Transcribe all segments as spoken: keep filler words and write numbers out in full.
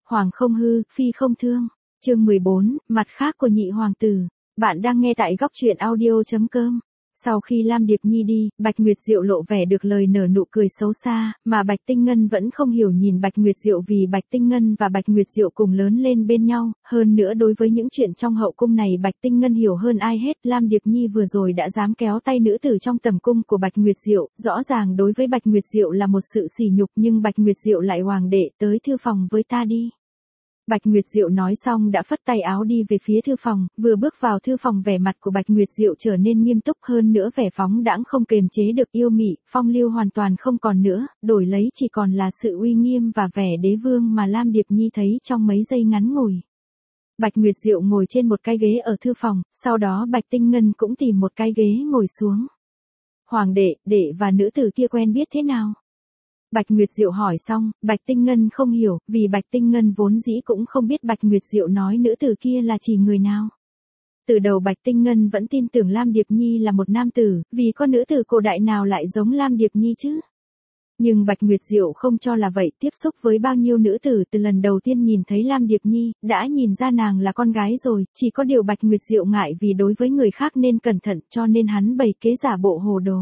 Hoàng không hư, phi không thương. Chương mười bốn, mặt khác của nhị hoàng tử. Bạn đang nghe tại góc truyện audio chấm com. Sau khi Lam Điệp Nhi đi, Bạch Nguyệt Diệu lộ vẻ được lời nở nụ cười xấu xa, mà Bạch Tinh Ngân vẫn không hiểu nhìn Bạch Nguyệt Diệu vì Bạch Tinh Ngân và Bạch Nguyệt Diệu cùng lớn lên bên nhau, hơn nữa đối với những chuyện trong hậu cung này Bạch Tinh Ngân hiểu hơn ai hết. Lam Điệp Nhi vừa rồi đã dám kéo tay nữ tử trong tầm cung của Bạch Nguyệt Diệu, rõ ràng đối với Bạch Nguyệt Diệu là một sự sỉ nhục, nhưng Bạch Nguyệt Diệu lại hoàng đệ, tới thư phòng với ta đi. Bạch Nguyệt Diệu nói xong đã phất tay áo đi về phía thư phòng, vừa bước vào thư phòng vẻ mặt của Bạch Nguyệt Diệu trở nên nghiêm túc hơn nữa, vẻ phóng đãng không kềm chế được yêu mị, phong lưu hoàn toàn không còn nữa, đổi lấy chỉ còn là sự uy nghiêm và vẻ đế vương mà Lam Điệp Nhi thấy trong mấy giây ngắn ngủi. Bạch Nguyệt Diệu ngồi trên một cái ghế ở thư phòng, sau đó Bạch Tinh Ngân cũng tìm một cái ghế ngồi xuống. Hoàng đệ, đệ và nữ tử kia quen biết thế nào? Bạch Nguyệt Diệu hỏi xong, Bạch Tinh Ngân không hiểu, vì Bạch Tinh Ngân vốn dĩ cũng không biết Bạch Nguyệt Diệu nói nữ tử kia là chỉ người nào. Từ đầu Bạch Tinh Ngân vẫn tin tưởng Lam Điệp Nhi là một nam tử, vì có nữ tử cổ đại nào lại giống Lam Điệp Nhi chứ? Nhưng Bạch Nguyệt Diệu không cho là vậy, tiếp xúc với bao nhiêu nữ tử từ lần đầu tiên nhìn thấy Lam Điệp Nhi, đã nhìn ra nàng là con gái rồi, chỉ có điều Bạch Nguyệt Diệu ngại vì đối với người khác nên cẩn thận, cho nên hắn bày kế giả bộ hồ đồ.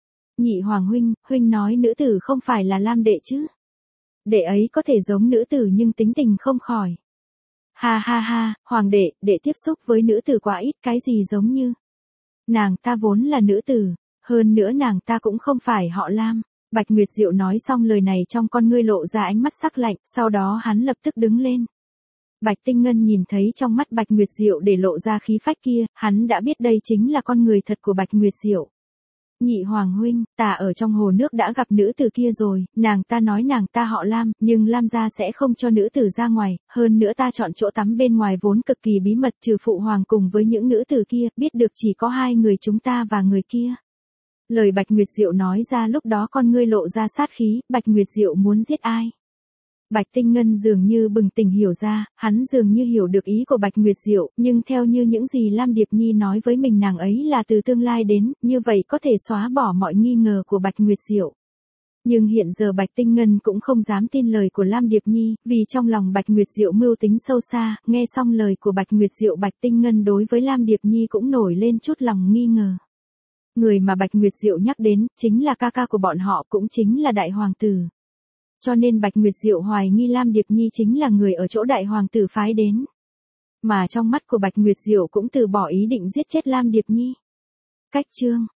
Nhị hoàng huynh, huynh nói nữ tử không phải là Lam đệ chứ? Đệ ấy có thể giống nữ tử nhưng tính tình không khỏi. Ha ha ha, hoàng đệ, đệ tiếp xúc với nữ tử quá ít, cái gì giống như. Nàng ta vốn là nữ tử, hơn nữa nàng ta cũng không phải họ Lam. Bạch Nguyệt Diệu nói xong lời này trong con ngươi lộ ra ánh mắt sắc lạnh, sau đó hắn lập tức đứng lên. Bạch Tinh Ngân nhìn thấy trong mắt Bạch Nguyệt Diệu để lộ ra khí phách kia, hắn đã biết đây chính là con người thật của Bạch Nguyệt Diệu. Nhị hoàng huynh, ta ở trong hồ nước đã gặp nữ tử kia rồi, nàng ta nói nàng ta họ Lam, nhưng Lam gia sẽ không cho nữ tử ra ngoài, hơn nữa ta chọn chỗ tắm bên ngoài vốn cực kỳ bí mật, trừ phụ hoàng cùng với những nữ tử kia, biết được chỉ có hai người chúng ta và người kia. Lời Bạch Nguyệt Diệu nói ra lúc đó con ngươi lộ ra sát khí, Bạch Nguyệt Diệu muốn giết ai? Bạch Tinh Ngân dường như bừng tỉnh hiểu ra, hắn dường như hiểu được ý của Bạch Nguyệt Diệu, nhưng theo như những gì Lam Điệp Nhi nói với mình nàng ấy là từ tương lai đến, như vậy có thể xóa bỏ mọi nghi ngờ của Bạch Nguyệt Diệu. Nhưng hiện giờ Bạch Tinh Ngân cũng không dám tin lời của Lam Điệp Nhi, vì trong lòng Bạch Nguyệt Diệu mưu tính sâu xa, nghe xong lời của Bạch Nguyệt Diệu Bạch Tinh Ngân đối với Lam Điệp Nhi cũng nổi lên chút lòng nghi ngờ. Người mà Bạch Nguyệt Diệu nhắc đến, chính là ca ca của bọn họ, cũng chính là đại hoàng tử. Cho nên Bạch Nguyệt Diệu hoài nghi Lam Điệp Nhi chính là người ở chỗ đại hoàng tử phái đến. Mà trong mắt của Bạch Nguyệt Diệu cũng từ bỏ ý định giết chết Lam Điệp Nhi. Cách chương